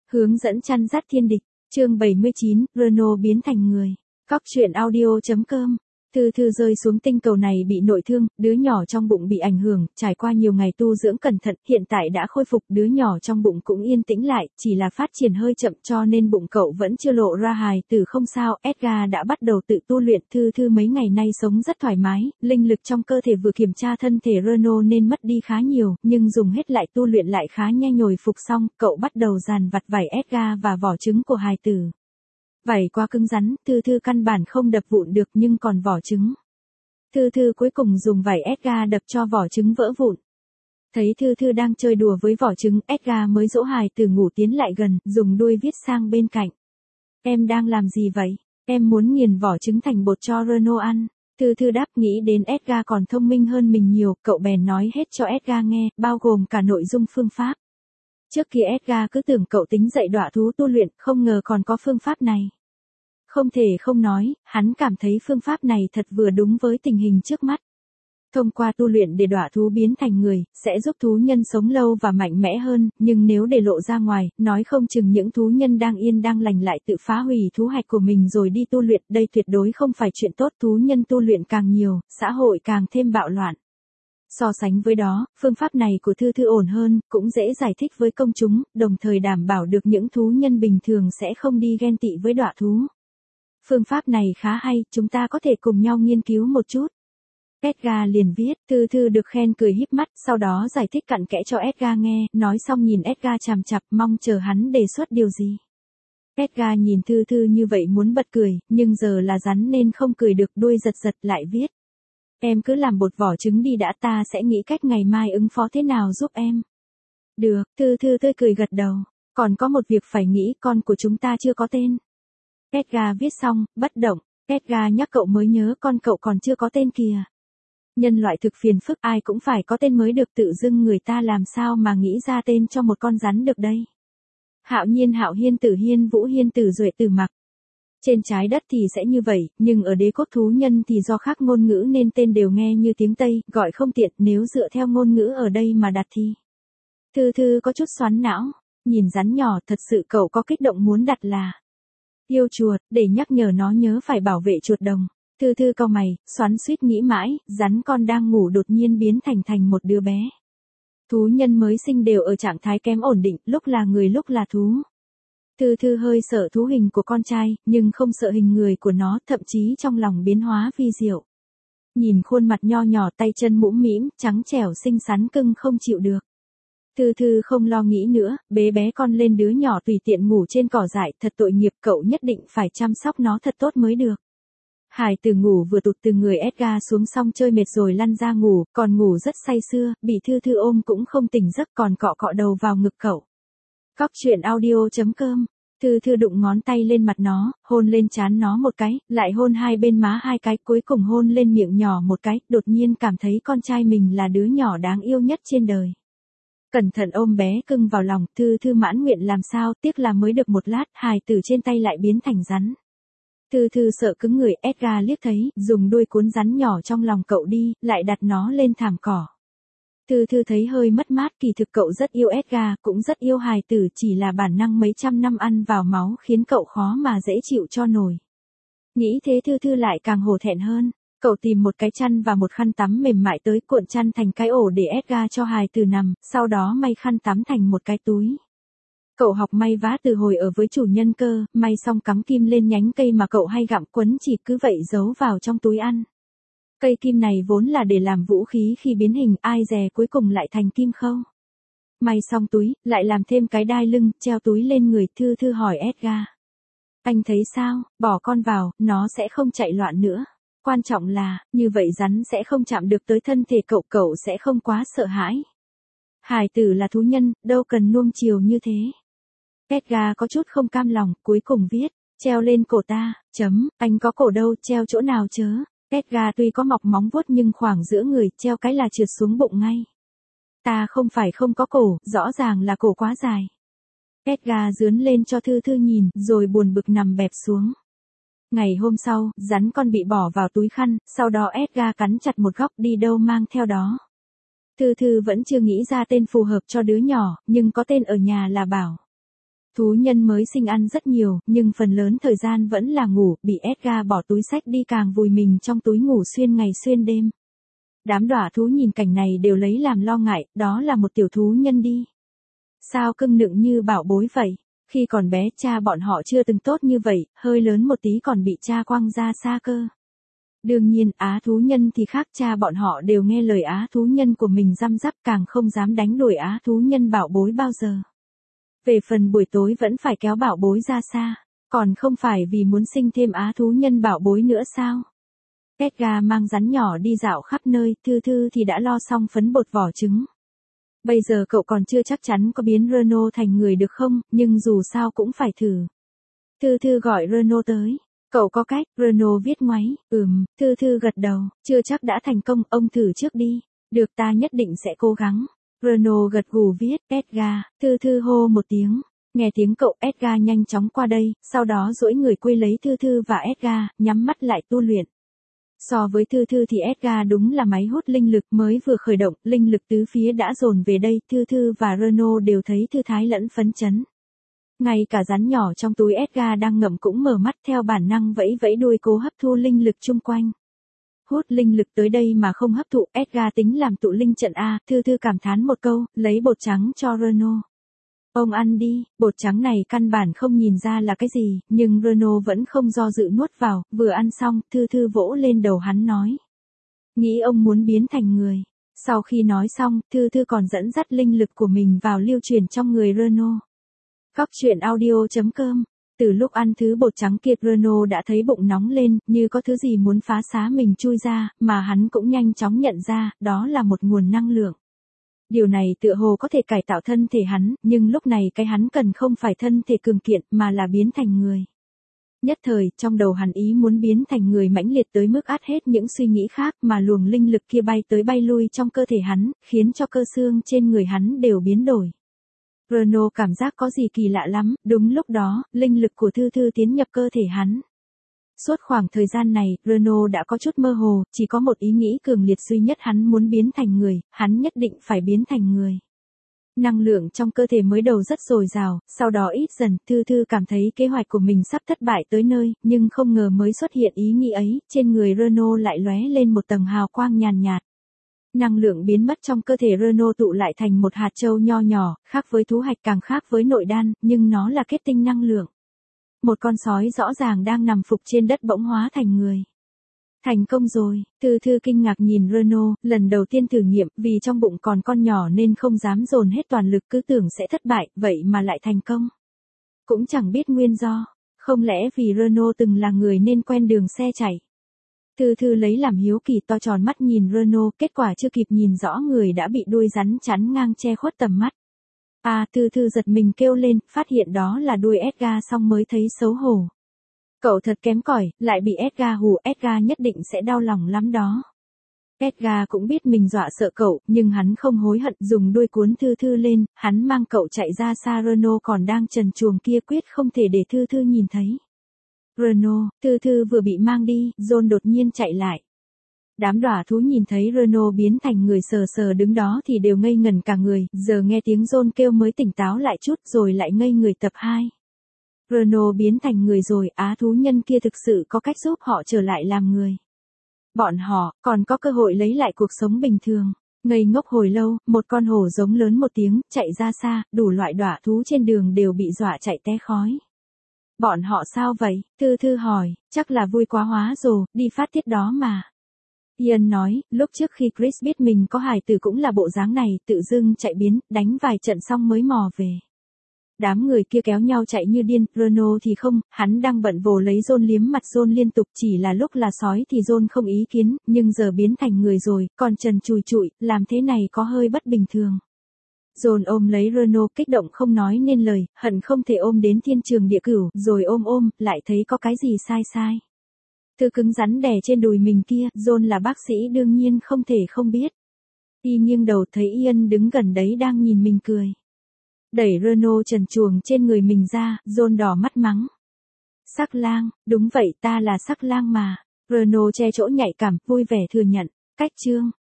Hướng dẫn chăn dắt thiên địch, chương 79, Renault biến thành người. Cóc truyện audio.com. Thư Thư rơi xuống tinh cầu này bị nội thương, đứa nhỏ trong bụng bị ảnh hưởng, trải qua nhiều ngày tu dưỡng cẩn thận, hiện tại đã khôi phục, đứa nhỏ trong bụng cũng yên tĩnh lại, chỉ là phát triển hơi chậm cho nên bụng cậu vẫn chưa lộ ra hài tử không sao. Edgar đã bắt đầu tự tu luyện, Thư Thư mấy ngày nay sống rất thoải mái, linh lực trong cơ thể vừa kiểm tra thân thể Renault nên mất đi khá nhiều, nhưng dùng hết lại tu luyện lại khá nhanh. Nhồi phục xong, cậu bắt đầu dàn vặt vảy Edgar và vỏ trứng của hài tử. Vảy quá cứng rắn, Thư Thư căn bản không đập vụn được nhưng còn vỏ trứng. Thư Thư cuối cùng dùng vảy Edgar đập cho vỏ trứng vỡ vụn. Thấy Thư Thư đang chơi đùa với vỏ trứng, Edgar mới dỗ hài tử ngủ tiến lại gần, dùng đuôi viết sang bên cạnh. Em đang làm gì vậy? Em muốn nghiền vỏ trứng thành bột cho Renault ăn. Thư Thư đáp, nghĩ đến Edgar còn thông minh hơn mình nhiều, cậu bèn nói hết cho Edgar nghe, bao gồm cả nội dung phương pháp. Trước kia Edgar cứ tưởng cậu tính dạy đọa thú tu luyện, không ngờ còn có phương pháp này. Không thể không nói, hắn cảm thấy phương pháp này thật vừa đúng với tình hình trước mắt. Thông qua tu luyện để đọa thú biến thành người, sẽ giúp thú nhân sống lâu và mạnh mẽ hơn, nhưng nếu để lộ ra ngoài, nói không chừng những thú nhân đang yên đang lành lại tự phá hủy thú hạch của mình rồi đi tu luyện, đây tuyệt đối không phải chuyện tốt. Thú nhân tu luyện càng nhiều, xã hội càng thêm bạo loạn. So sánh với đó, phương pháp này của Thư Thư ổn hơn, cũng dễ giải thích với công chúng, đồng thời đảm bảo được những thú nhân bình thường sẽ không đi ghen tị với đọa thú. Phương pháp này khá hay, chúng ta có thể cùng nhau nghiên cứu một chút. Edgar liền viết, Thư Thư được khen cười híp mắt, sau đó giải thích cặn kẽ cho Edgar nghe, nói xong nhìn Edgar chằm chằm, mong chờ hắn đề xuất điều gì. Edgar nhìn Thư Thư như vậy muốn bật cười, nhưng giờ là rắn nên không cười được, đuôi giật giật lại viết. Em cứ làm bột vỏ trứng đi đã, ta sẽ nghĩ cách ngày mai ứng phó thế nào giúp em. Được, Thư Thư tươi cười gật đầu, còn có một việc phải nghĩ, con của chúng ta chưa có tên. Edgar viết xong, bất động, Edgar nhắc cậu mới nhớ con cậu còn chưa có tên kìa. Nhân loại thực phiền phức, ai cũng phải có tên mới được, tự dưng người ta làm sao mà nghĩ ra tên cho một con rắn được đây. Hạo Nhiên, Hạo Hiên, Tử Hiên, Vũ Hiên, Tử Duệ, Tử Mặc. Trên trái đất thì sẽ như vậy, nhưng ở đế quốc thú nhân thì do khác ngôn ngữ nên tên đều nghe như tiếng Tây, gọi không tiện, nếu dựa theo ngôn ngữ ở đây mà đặt thì. Thư Thư có chút xoắn não, nhìn rắn nhỏ, thật sự cậu có kích động muốn đặt là yêu chuột, để nhắc nhở nó nhớ phải bảo vệ chuột đồng. Thư Thư cau mày, xoắn xuýt nghĩ mãi, rắn con đang ngủ đột nhiên biến thành một đứa bé. Thú nhân mới sinh đều ở trạng thái kém ổn định, lúc là người lúc là thú. Thư Thư hơi sợ thú hình của con trai, nhưng không sợ hình người của nó, thậm chí trong lòng biến hóa vi diệu. Nhìn khuôn mặt nho nhỏ, tay chân mũm mĩm, trắng trẻo xinh xắn cưng không chịu được. Thư Thư không lo nghĩ nữa, bế bé con lên, đứa nhỏ tùy tiện ngủ trên cỏ dại, thật tội nghiệp, cậu nhất định phải chăm sóc nó thật tốt mới được. Hải tử ngủ vừa tụt từ người Edgar xuống xong chơi mệt rồi lăn ra ngủ, còn ngủ rất say sưa, bị Thư Thư ôm cũng không tỉnh giấc, còn cọ cọ đầu vào ngực cậu. Cóc truyện audio.com. Thư Thư đụng ngón tay lên mặt nó, hôn lên trán nó một cái, lại hôn hai bên má hai cái, cuối cùng hôn lên miệng nhỏ một cái, đột nhiên cảm thấy con trai mình là đứa nhỏ đáng yêu nhất trên đời. Cẩn thận ôm bé cưng vào lòng, Thư Thư mãn nguyện làm sao, tiếc là mới được một lát, hài tử trên tay lại biến thành rắn. Thư Thư sợ cứng người, Edgar liếc thấy, dùng đuôi cuốn rắn nhỏ trong lòng cậu đi, lại đặt nó lên thảm cỏ. Thư Thư thấy hơi mất mát, kỳ thực cậu rất yêu Edgar, cũng rất yêu hài tử, chỉ là bản năng mấy trăm năm ăn vào máu khiến cậu khó mà dễ chịu cho nổi. Nghĩ thế Thư Thư lại càng hổ thẹn hơn. Cậu tìm một cái chăn và một khăn tắm mềm mại tới, cuộn chăn thành cái ổ để Edgar cho hài tử nằm, sau đó may khăn tắm thành một cái túi. Cậu học may vá từ hồi ở với chủ nhân cơ, may xong cắm kim lên nhánh cây mà cậu hay gặm, quấn chỉ cứ vậy giấu vào trong túi ăn. Cây kim này vốn là để làm vũ khí khi biến hình, ai dè cuối cùng lại thành kim khâu. May xong túi, lại làm thêm cái đai lưng, treo túi lên người. Thư Thư hỏi Edgar. Anh thấy sao, bỏ con vào, nó sẽ không chạy loạn nữa. Quan trọng là, như vậy rắn sẽ không chạm được tới thân thể cậu, cậu sẽ không quá sợ hãi. Hài tử là thú nhân, đâu cần nuông chiều như thế. Edgar có chút không cam lòng, cuối cùng viết, treo lên cổ ta, anh có cổ đâu, treo chỗ nào chớ. Edgar tuy có mọc móng vuốt nhưng khoảng giữa người, treo cái là trượt xuống bụng ngay. Ta không phải không có cổ, rõ ràng là cổ quá dài. Edgar dướn lên cho Thư Thư nhìn, rồi buồn bực nằm bẹp xuống. Ngày hôm sau, rắn con bị bỏ vào túi khăn, sau đó Edgar cắn chặt một góc, đi đâu mang theo đó. Thư Thư vẫn chưa nghĩ ra tên phù hợp cho đứa nhỏ, nhưng có tên ở nhà là Bảo. Thú nhân mới sinh ăn rất nhiều, nhưng phần lớn thời gian vẫn là ngủ, bị Edgar bỏ túi xách đi càng vùi mình trong túi ngủ xuyên ngày xuyên đêm. Đám đỏa thú nhìn cảnh này đều lấy làm lo ngại, đó là một tiểu thú nhân đi. Sao cưng nựng như bảo bối vậy? Khi còn bé cha bọn họ chưa từng tốt như vậy, hơi lớn một tí còn bị cha quăng ra xa cơ. Đương nhiên, á thú nhân thì khác, cha bọn họ đều nghe lời á thú nhân của mình răm rắp, càng không dám đánh đuổi á thú nhân bảo bối bao giờ. Về phần buổi tối vẫn phải kéo bảo bối ra xa, còn không phải vì muốn sinh thêm á thú nhân bảo bối nữa sao? Edgar mang rắn nhỏ đi dạo khắp nơi, Thư Thư thì đã lo xong phấn bột vỏ trứng. Bây giờ cậu còn chưa chắc chắn có biến Renault thành người được không, nhưng dù sao cũng phải thử. Thư Thư gọi Renault tới. Cậu có cách, Renault viết ngoáy, Thư Thư gật đầu, chưa chắc đã thành công, ông thử trước đi. Được, ta nhất định sẽ cố gắng. Renault gật gù viết, Edgar, Thư Thư hô một tiếng. Nghe tiếng cậu, Edgar nhanh chóng qua đây, sau đó duỗi người quây lấy Thư Thư và Edgar, nhắm mắt lại tu luyện. So với Thư Thư thì Edgar đúng là máy hút linh lực, mới vừa khởi động, linh lực tứ phía đã dồn về đây, Thư Thư và Renault đều thấy thư thái lẫn phấn chấn. Ngay cả rắn nhỏ trong túi Edgar đang ngậm cũng mở mắt theo bản năng vẫy vẫy đuôi cố hấp thu linh lực chung quanh. Hút linh lực tới đây mà không hấp thụ, Edgar tính làm tụ linh trận A, Thư Thư cảm thán một câu, lấy bột trắng cho Renault. Ông ăn đi, bột trắng này căn bản không nhìn ra là cái gì, nhưng Renault vẫn không do dự nuốt vào, vừa ăn xong, Thư Thư vỗ lên đầu hắn nói. Nghĩ ông muốn biến thành người. Sau khi nói xong, Thư Thư còn dẫn dắt linh lực của mình vào lưu truyền trong người Renault. Cóc truyện audio.com. Từ lúc ăn thứ bột trắng kia, Renault đã thấy bụng nóng lên, như có thứ gì muốn phá xá mình chui ra, mà hắn cũng nhanh chóng nhận ra, đó là một nguồn năng lượng. Điều này tựa hồ có thể cải tạo thân thể hắn, nhưng lúc này cái hắn cần không phải thân thể cường kiện, mà là biến thành người. Nhất thời, trong đầu hắn ý muốn biến thành người mãnh liệt tới mức át hết những suy nghĩ khác, mà luồng linh lực kia bay tới bay lui trong cơ thể hắn, khiến cho cơ xương trên người hắn đều biến đổi. Renault cảm giác có gì kỳ lạ lắm, đúng lúc đó, linh lực của Thư Thư tiến nhập cơ thể hắn. Suốt khoảng thời gian này, Renault đã có chút mơ hồ, chỉ có một ý nghĩ cường liệt duy nhất, hắn muốn biến thành người, hắn nhất định phải biến thành người. Năng lượng trong cơ thể mới đầu rất dồi dào, sau đó ít dần, Thư Thư cảm thấy kế hoạch của mình sắp thất bại tới nơi, nhưng không ngờ mới xuất hiện ý nghĩ ấy, trên người Renault lại lóe lên một tầng hào quang nhàn nhạt. Năng lượng biến mất trong cơ thể Renault tụ lại thành một hạt châu nho nhỏ, khác với thú hạch càng khác với nội đan, nhưng nó là kết tinh năng lượng. Một con sói rõ ràng đang nằm phục trên đất bỗng hóa thành người. Thành công rồi, Thư Thư kinh ngạc nhìn Renault, lần đầu tiên thử nghiệm, vì trong bụng còn con nhỏ nên không dám dồn hết toàn lực, cứ tưởng sẽ thất bại, vậy mà lại thành công. Cũng chẳng biết nguyên do, không lẽ vì Renault từng là người nên quen đường xe chạy. Thư Thư lấy làm hiếu kỳ, to tròn mắt nhìn Renault, kết quả chưa kịp nhìn rõ người đã bị đuôi rắn chắn ngang che khuất tầm mắt. Thư Thư giật mình kêu lên, phát hiện đó là đuôi Edgar xong mới thấy xấu hổ. Cậu thật kém cỏi, lại bị Edgar hù, Edgar nhất định sẽ đau lòng lắm đó. Edgar cũng biết mình dọa sợ cậu, nhưng hắn không hối hận, dùng đuôi cuốn Thư Thư lên, hắn mang cậu chạy ra xa. Renault còn đang trần truồng kia quyết không thể để Thư Thư nhìn thấy. Renault, Thư Thư vừa bị mang đi, John đột nhiên chạy lại. Đám đỏa thú nhìn thấy Renault biến thành người sờ sờ đứng đó thì đều ngây ngẩn cả người, giờ nghe tiếng John kêu mới tỉnh táo lại chút rồi lại ngây người. Tập 2. Renault biến thành người rồi, á thú nhân kia thực sự có cách giúp họ trở lại làm người. Bọn họ còn có cơ hội lấy lại cuộc sống bình thường. Ngây ngốc hồi lâu, một con hổ giống lớn một tiếng, chạy ra xa, đủ loại đỏa thú trên đường đều bị dọa chạy té khói. Bọn họ sao vậy? Thư Thư hỏi, chắc là vui quá hóa rồi, đi phát tiết đó mà. Ian nói, lúc trước khi Chris biết mình có hài tử cũng là bộ dáng này, tự dưng chạy biến, đánh vài trận xong mới mò về. Đám người kia kéo nhau chạy như điên, Renault thì không, hắn đang bận vồ lấy John, liếm mặt John liên tục, chỉ là lúc là sói thì John không ý kiến, nhưng giờ biến thành người rồi, còn trần trùi trụi, làm thế này có hơi bất bình thường. John ôm lấy Renault, kích động không nói nên lời, hận không thể ôm đến thiên trường địa cửu, rồi ôm, lại thấy có cái gì sai. Thứ cứng rắn đè trên đùi mình kia, John là bác sĩ đương nhiên không thể không biết. Y nghiêng đầu thấy Ian đứng gần đấy đang nhìn mình cười. Đẩy Renault trần truồng trên người mình ra, John đỏ mắt mắng. Sắc lang, đúng vậy, ta là sắc lang mà. Renault che chỗ nhạy cảm, vui vẻ thừa nhận. Cách chương.